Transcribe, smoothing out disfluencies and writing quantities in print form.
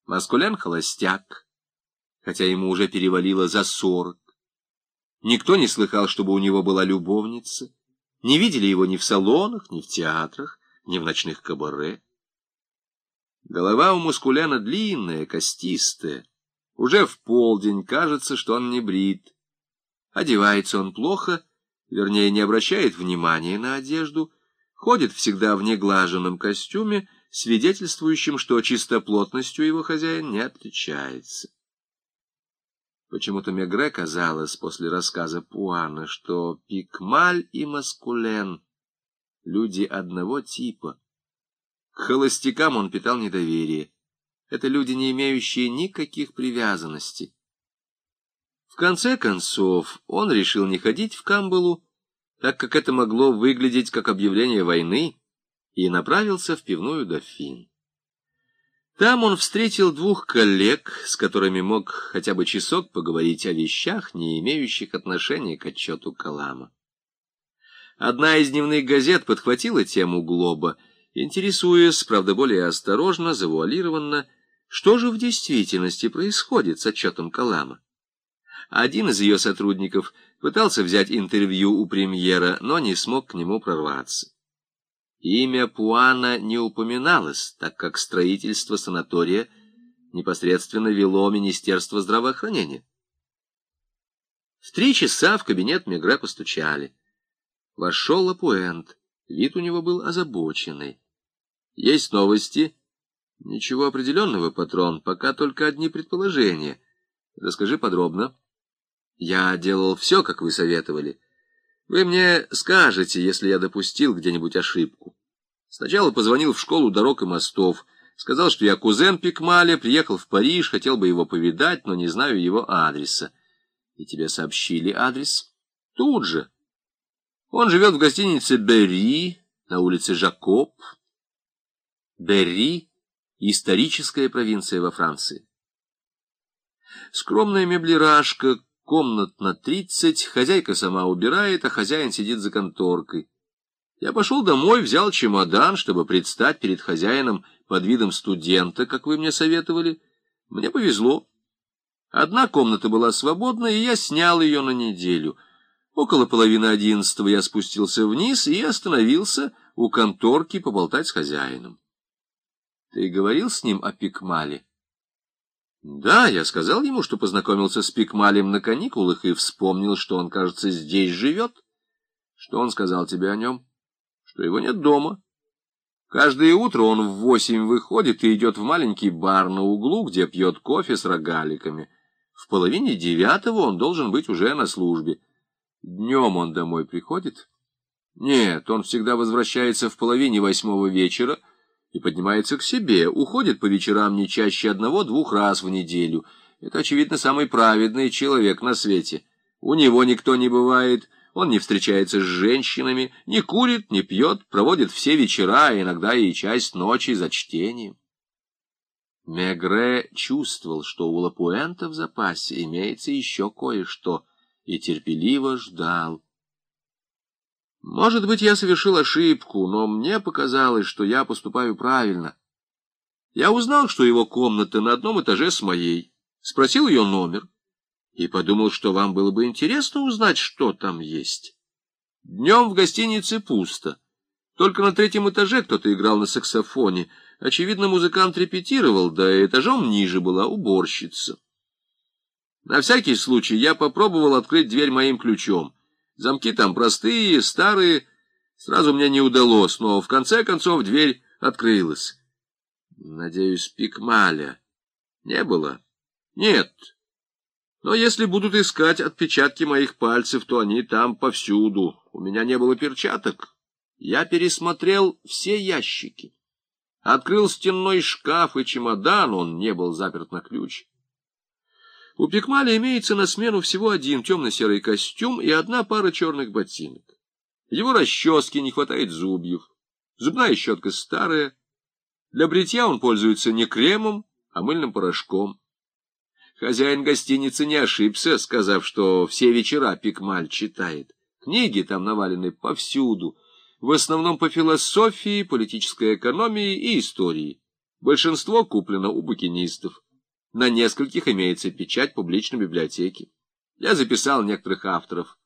Маскулен холостяк, хотя ему уже перевалило за 40. Никто не слыхал, чтобы у него была любовница. Не видели его ни в салонах, ни в театрах, ни в ночных кабаре. Голова у Маскулена длинная, костистая. Уже в полдень кажется, что он не брит. Одевается он плохо, вернее, не обращает внимания на одежду, ходит всегда в неглаженном костюме, свидетельствующим, что чистоплотностью его хозяин не отличается. Почему-то Мегре казалось после рассказа Пуана, что Пикмаль и Маскулен — люди одного типа. К холостякам он питал недоверие. Это люди, не имеющие никаких привязанностей. В конце концов, он решил не ходить в Камбалу, так как это могло выглядеть как объявление войны, и направился в пивную «Дофин». Там он встретил 2 коллег, с которыми мог хотя бы часок поговорить о вещах, не имеющих отношения к отчету Калама. Одна из дневных газет подхватила тему Глоба, интересуясь, правда, более осторожно, завуалированно, что же в действительности происходит с отчетом Калама. Один из ее сотрудников пытался взять интервью у премьера, но не смог к нему прорваться. Имя Пуана не упоминалось, так как строительство санатория непосредственно вело Министерство здравоохранения. В 3 часа в кабинет Мегре постучали. Вошел Лапуэнт, вид у него был озабоченный. — Есть новости? — Ничего определенного, патрон, пока только одни предположения. Расскажи подробно. — Я делал все, как вы советовали. Вы мне скажете, если я допустил где-нибудь ошибку. Сначала позвонил в школу дорог и мостов, сказал, что я кузен Пикмаля, приехал в Париж, хотел бы его повидать, но не знаю его адреса. И тебе сообщили адрес? Тут же. Он живет в гостинице «Берри» на улице Жакоб. Берри — историческая провинция во Франции. Скромная меблирашка, комнат на 30, хозяйка сама убирает, а хозяин сидит за конторкой. Я пошел домой, взял чемодан, чтобы предстать перед хозяином под видом студента, как вы мне советовали. Мне повезло. Одна комната была свободна, и я снял ее на неделю. Около 10:30 я спустился вниз и остановился у конторки поболтать с хозяином. Ты говорил с ним о Пикмале? Да, я сказал ему, что познакомился с Пикмалем на каникулах и вспомнил, что он, кажется, здесь живет. Что он сказал тебе о нем? Что его нет дома. Каждое утро он в 8 выходит и идет в маленький бар на углу, где пьет кофе с рогаликами. В 8:30 он должен быть уже на службе. Днем он домой приходит? Нет, он всегда возвращается в 7:30 вечера и поднимается к себе, уходит по вечерам не чаще 1-2 раз в неделю. Это, очевидно, самый праведный человек на свете. У него никто не бывает, он не встречается с женщинами, не курит, не пьет, проводит все вечера, а иногда и часть ночи за чтением. Мегре чувствовал, что у Лапуэнта в запасе имеется еще кое-что, и терпеливо ждал. Может быть, я совершил ошибку, но мне показалось, что я поступаю правильно. Я узнал, что его комната на одном этаже с моей, спросил ее номер и подумал, что вам было бы интересно узнать, что там есть. Днем в гостинице пусто. Только на 3-м этаже кто-то играл на саксофоне. Очевидно, музыкант репетировал, да этажом ниже была уборщица. На всякий случай я попробовал открыть дверь моим ключом. Замки там простые, старые. Сразу мне не удалось, но в конце концов дверь открылась. Надеюсь, Пикмаля не было? Нет. Но если будут искать отпечатки моих пальцев, то они там повсюду. У меня не было перчаток. Я пересмотрел все ящики. Открыл стенной шкаф и чемодан, он не был заперт на ключ. У Пикмаля имеется на смену всего 1 темно-серый костюм и 1 пара черных ботинок. Его расчески не хватает зубьев. Зубная щетка старая. Для бритья он пользуется не кремом, а мыльным порошком. Хозяин гостиницы не ошибся, сказав, что все вечера Пикмаль читает. Книги там навалены повсюду, в основном по философии, политической экономии и истории. Большинство куплено у букинистов. На нескольких имеется печать публичной библиотеки. Я записал некоторых авторов.